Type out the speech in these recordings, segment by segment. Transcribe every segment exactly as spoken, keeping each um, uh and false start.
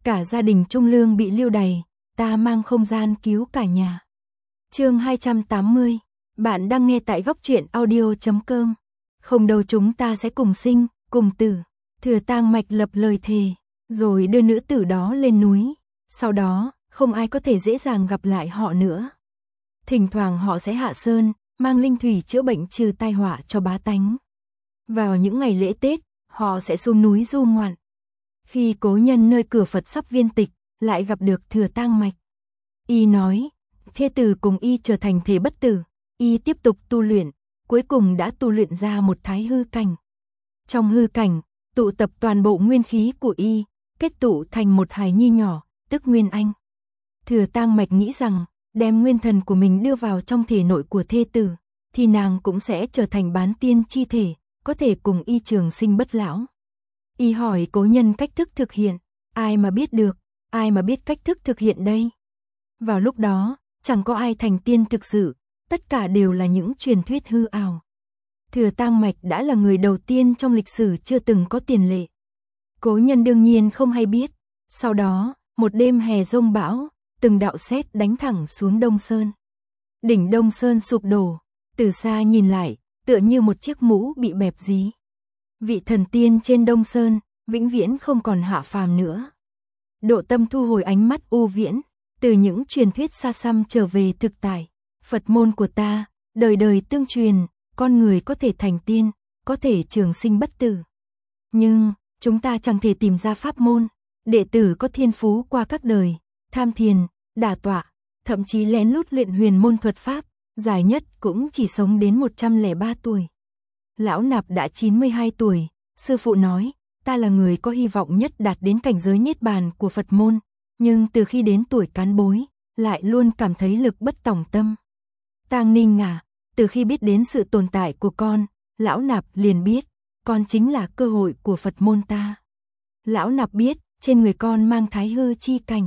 Cả gia đình Trung Lương bị lưu đày, ta mang không gian cứu cả nhà. Chương hai trăm tám mươi. Bạn đang nghe tại góc truyện audio chấm com. Không đâu, chúng ta sẽ cùng sinh, cùng tử. Thừa Tang Mạch lập lời thề, rồi đưa nữ tử đó lên núi. Sau đó, không ai có thể dễ dàng gặp lại họ nữa. Thỉnh thoảng họ sẽ hạ sơn, mang linh thủy chữa bệnh trừ tai họa cho bá tánh. Vào những ngày lễ Tết, họ sẽ xuống núi du ngoạn. Khi cố nhân nơi cửa Phật sắp viên tịch, lại gặp được Thừa Tang Mạch. Y nói, thê tử cùng y trở thành thể bất tử. Y tiếp tục tu luyện, cuối cùng đã tu luyện ra một thái hư cảnh. Trong hư cảnh, tụ tập toàn bộ nguyên khí của y, kết tụ thành một hài nhi nhỏ, tức Nguyên Anh. Thừa Tang Mạch nghĩ rằng, đem nguyên thần của mình đưa vào trong thể nội của thê tử, thì nàng cũng sẽ trở thành bán tiên chi thể, có thể cùng y trường sinh bất lão. Y hỏi cố nhân cách thức thực hiện, ai mà biết được, ai mà biết cách thức thực hiện đây. Vào lúc đó, chẳng có ai thành tiên thực sự, tất cả đều là những truyền thuyết hư ảo. Thừa Tang Mạch đã là người đầu tiên trong lịch sử chưa từng có tiền lệ. Cố nhân đương nhiên không hay biết. Sau đó, một đêm hè giông bão, từng đạo sét đánh thẳng xuống Đông Sơn. Đỉnh Đông Sơn sụp đổ, từ xa nhìn lại, tựa như một chiếc mũ bị bẹp dí. Vị thần tiên trên Đông Sơn, vĩnh viễn không còn hạ phàm nữa. Độ Tâm thu hồi ánh mắt u viễn, từ những truyền thuyết xa xăm trở về thực tại. Phật môn của ta, đời đời tương truyền, con người có thể thành tiên, có thể trường sinh bất tử. Nhưng, chúng ta chẳng thể tìm ra pháp môn, đệ tử có thiên phú qua các đời, tham thiền, đả tọa, thậm chí lén lút luyện huyền môn thuật pháp, dài nhất cũng chỉ sống đến một trăm lẻ ba tuổi. Lão Nạp đã chín mươi hai tuổi, sư phụ nói, ta là người có hy vọng nhất đạt đến cảnh giới niết bàn của Phật môn, nhưng từ khi đến tuổi cán bối, lại luôn cảm thấy lực bất tòng tâm. Tang Ninh à, từ khi biết đến sự tồn tại của con, Lão Nạp liền biết, con chính là cơ hội của Phật môn ta. Lão Nạp biết, trên người con mang thái hư chi cảnh.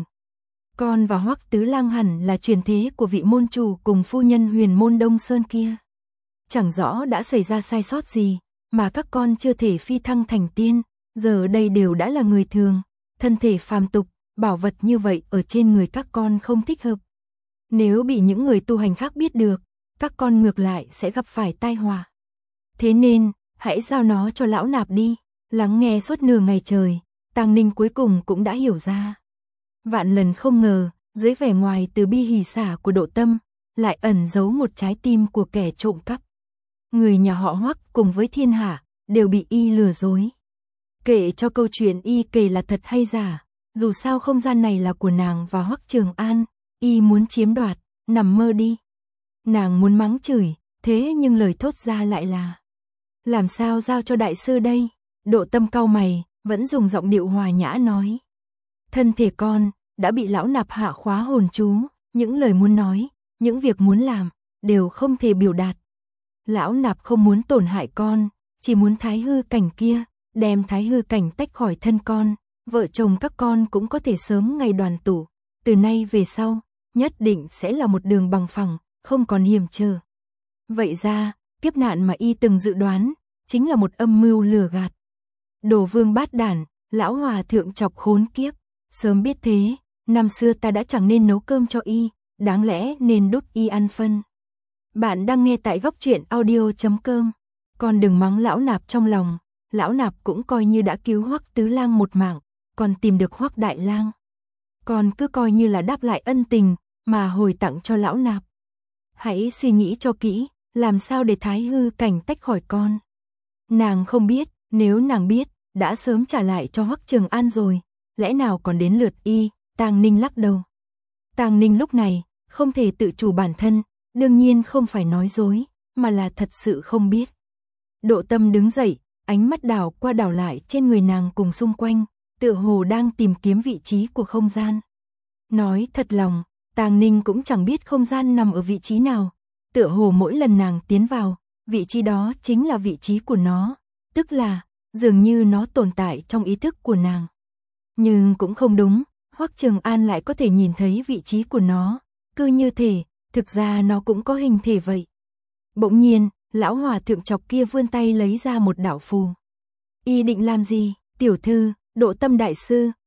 Con và Hoắc Tứ Lang hẳn là truyền thế của vị môn chủ cùng phu nhân huyền môn Đông Sơn kia. Chẳng rõ đã xảy ra sai sót gì, mà các con chưa thể phi thăng thành tiên, giờ đây đều đã là người thường, thân thể phàm tục, bảo vật như vậy ở trên người các con không thích hợp. Nếu bị những người tu hành khác biết được, các con ngược lại sẽ gặp phải tai họa. Thế nên, hãy giao nó cho Lão Nạp đi. Lắng nghe suốt nửa ngày trời, Tang Ninh cuối cùng cũng đã hiểu ra. Vạn lần không ngờ, dưới vẻ ngoài từ bi hỉ xả của Độ Tâm, lại ẩn giấu một trái tim của kẻ trộm cắp. Người nhà họ Hoắc cùng với thiên hạ, đều bị y lừa dối. Kể cho câu chuyện y kể là thật hay giả, dù sao không gian này là của nàng và Hoắc Trường An, y muốn chiếm đoạt, nằm mơ đi. Nàng muốn mắng chửi, thế nhưng lời thốt ra lại là: làm sao giao cho đại sư đây? Độ Tâm cau mày, vẫn dùng giọng điệu hòa nhã nói: thân thể con đã bị Lão Nạp hạ khóa hồn chú, những lời muốn nói, những việc muốn làm, đều không thể biểu đạt. Lão Nạp không muốn tổn hại con, chỉ muốn thái hư cảnh kia, đem thái hư cảnh tách khỏi thân con, vợ chồng các con cũng có thể sớm ngày đoàn tụ. Từ nay về sau, nhất định sẽ là một đường bằng phẳng, không còn hiểm trở. Vậy ra, kiếp nạn mà y từng dự đoán, chính là một âm mưu lừa gạt. Đồ vương bát đản, lão hòa thượng chọc khốn kiếp. Sớm biết thế, năm xưa ta đã chẳng nên nấu cơm cho y, đáng lẽ nên đút y ăn phân. Bạn đang nghe tại góc truyện audio chấm com. Con đừng mắng Lão Nạp trong lòng, Lão Nạp cũng coi như đã cứu Hoắc Tứ Lang một mạng, còn tìm được Hoắc Đại Lang. Con cứ coi như là đáp lại ân tình mà hồi tặng cho Lão Nạp. Hãy suy nghĩ cho kỹ, làm sao để thái hư cảnh tách khỏi con. Nàng không biết, nếu nàng biết, đã sớm trả lại cho Hoắc Trường An rồi, lẽ nào còn đến lượt y? Tang Ninh lắc đầu. Tang Ninh lúc này không thể tự chủ bản thân, đương nhiên không phải nói dối, mà là thật sự không biết. Độ Tâm đứng dậy, ánh mắt đảo qua đảo lại trên người nàng cùng xung quanh, tựa hồ đang tìm kiếm vị trí của không gian. Nói thật lòng, Tang Ninh cũng chẳng biết không gian nằm ở vị trí nào, tựa hồ mỗi lần nàng tiến vào, vị trí đó chính là vị trí của nó, tức là dường như nó tồn tại trong ý thức của nàng. Nhưng cũng không đúng, Hoắc Trường An lại có thể nhìn thấy vị trí của nó, cứ như thể, thực ra nó cũng có hình thể vậy. Bỗng nhiên, lão hòa thượng chọc kia vươn tay lấy ra một đạo phù. Y định làm gì? Tiểu thư, Độ Tâm đại sư,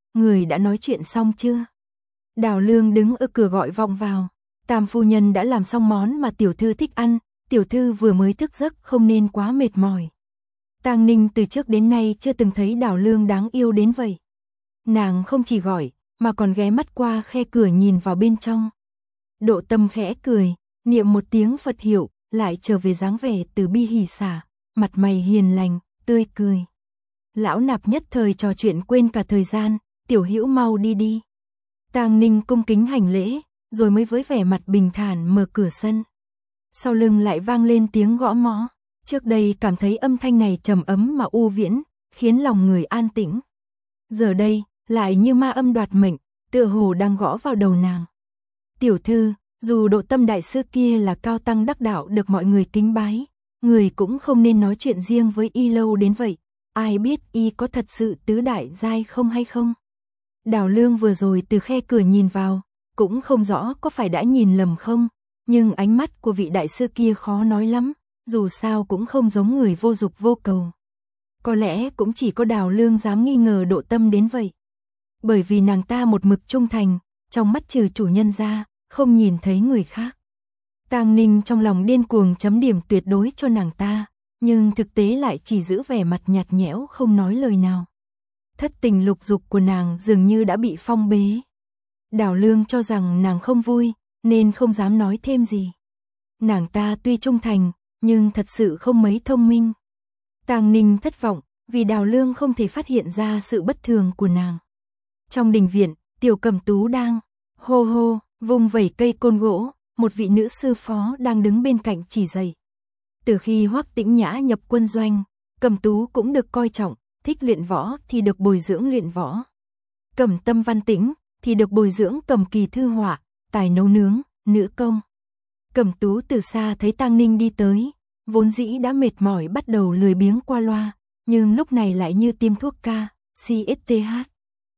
người đã nói chuyện xong chưa? Đào Lương đứng ở cửa gọi vọng vào. Tam phu nhân đã làm xong món mà tiểu thư thích ăn, tiểu thư vừa mới thức giấc không nên quá mệt mỏi. Tang Ninh từ trước đến nay chưa từng thấy Đào Lương đáng yêu đến vậy. Nàng không chỉ gọi, mà còn ghé mắt qua khe cửa nhìn vào bên trong. Độ Tâm khẽ cười, niệm một tiếng Phật hiệu, lại trở về dáng vẻ từ bi hỷ xả, mặt mày hiền lành, tươi cười. Lão nạp nhất thời trò chuyện quên cả thời gian, tiểu hữu mau đi đi. Tang Ninh cung kính hành lễ, rồi mới với vẻ mặt bình thản mở cửa sân. Sau lưng lại vang lên tiếng gõ mõ. Trước đây cảm thấy âm thanh này trầm ấm mà u viễn, khiến lòng người an tĩnh. Giờ đây, lại như ma âm đoạt mệnh, tựa hồ đang gõ vào đầu nàng. Tiểu thư, dù Độ Tâm đại sư kia là cao tăng đắc đạo được mọi người kính bái, người cũng không nên nói chuyện riêng với y lâu đến vậy. Ai biết y có thật sự tứ đại giai không hay không? Đào Lương vừa rồi từ khe cửa nhìn vào, cũng không rõ có phải đã nhìn lầm không, nhưng ánh mắt của vị đại sư kia khó nói lắm, dù sao cũng không giống người vô dục vô cầu. Có lẽ cũng chỉ có Đào Lương dám nghi ngờ Độ Tâm đến vậy. Bởi vì nàng ta một mực trung thành, trong mắt trừ chủ nhân ra, không nhìn thấy người khác. Tang Ninh trong lòng điên cuồng chấm điểm tuyệt đối cho nàng ta, nhưng thực tế lại chỉ giữ vẻ mặt nhạt nhẽo không nói lời nào. Thất tình lục dục của nàng dường như đã bị phong bế. Đào Lương cho rằng nàng không vui, nên không dám nói thêm gì. Nàng ta tuy trung thành, nhưng thật sự không mấy thông minh. Tang Ninh thất vọng, vì Đào Lương không thể phát hiện ra sự bất thường của nàng. Trong đình viện, Tiểu Cẩm Tú đang hô hô, vung vẩy cây côn gỗ, một vị nữ sư phó đang đứng bên cạnh chỉ dạy. Từ khi Hoắc Tĩnh Nhã nhập quân doanh, Cẩm Tú cũng được coi trọng, thích luyện võ thì được bồi dưỡng luyện võ. Cẩm Tâm Văn Tĩnh thì được bồi dưỡng cầm kỳ thư họa, tài nấu nướng, nữ công. Cẩm Tú từ xa thấy Tang Ninh đi tới, vốn dĩ đã mệt mỏi bắt đầu lười biếng qua loa, nhưng lúc này lại như tiêm thuốc ca, xê ét tê hát.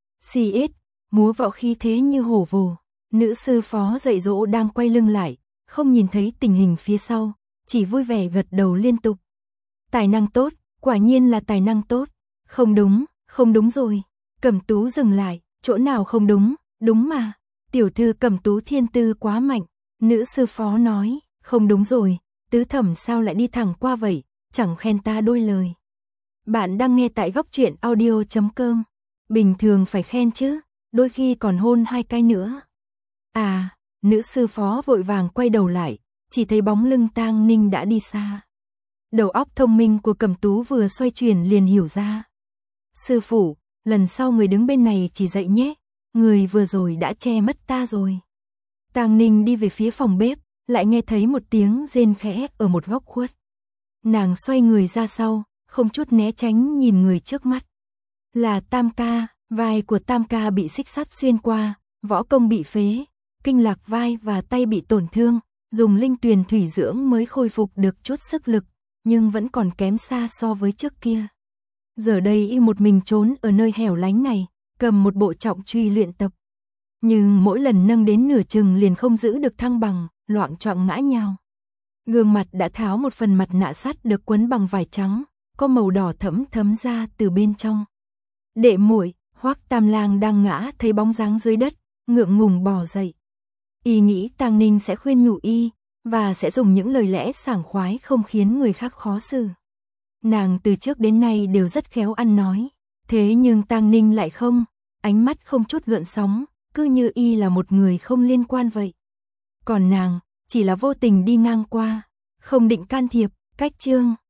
xê ét, múa võ khí thế như hổ vồ. Nữ sư phó dạy dỗ đang quay lưng lại, không nhìn thấy tình hình phía sau, chỉ vui vẻ gật đầu liên tục. Tài năng tốt, quả nhiên là tài năng tốt. Không đúng, không đúng rồi. Cẩm Tú dừng lại, chỗ nào không đúng, đúng mà. Tiểu thư Cẩm Tú thiên tư quá mạnh. Nữ sư phó nói, không đúng rồi, tứ thẩm sao lại đi thẳng qua vậy, chẳng khen ta đôi lời. Bạn đang nghe tại góc truyện audio chấm com. Bình thường phải khen chứ, đôi khi còn hôn hai cái nữa. À, nữ sư phó vội vàng quay đầu lại, chỉ thấy bóng lưng Tang Ninh đã đi xa. Đầu óc thông minh của Cẩm Tú vừa xoay chuyển liền hiểu ra. Sư phụ, lần sau người đứng bên này chỉ dạy nhé, người vừa rồi đã che mất ta rồi. Tang Ninh đi về phía phòng bếp, lại nghe thấy một tiếng rên khẽ ở một góc khuất. Nàng xoay người ra sau, không chút né tránh nhìn người trước mắt. Là Tam ca, vai của Tam ca bị xích sắt xuyên qua, võ công bị phế, kinh lạc vai và tay bị tổn thương, dùng linh tuyền thủy dưỡng mới khôi phục được chút sức lực, nhưng vẫn còn kém xa so với trước kia. Giờ đây y một mình trốn ở nơi hẻo lánh này, cầm một bộ trọng truy luyện tập. Nhưng mỗi lần nâng đến nửa chừng liền không giữ được thăng bằng, loạng choạng ngã nhào. Gương mặt đã tháo một phần mặt nạ sắt được quấn bằng vải trắng, có màu đỏ thẫm thấm ra từ bên trong. Đệ muội, Hoắc Tam Lang đang ngã thấy bóng dáng dưới đất, ngượng ngùng bò dậy. Y nghĩ Tang Ninh sẽ khuyên nhủ y, và sẽ dùng những lời lẽ sảng khoái không khiến người khác khó xử. Nàng từ trước đến nay đều rất khéo ăn nói, thế nhưng Tang Ninh lại không, ánh mắt không chút gợn sóng, cứ như y là một người không liên quan vậy. Còn nàng, chỉ là vô tình đi ngang qua, không định can thiệp, cách chương.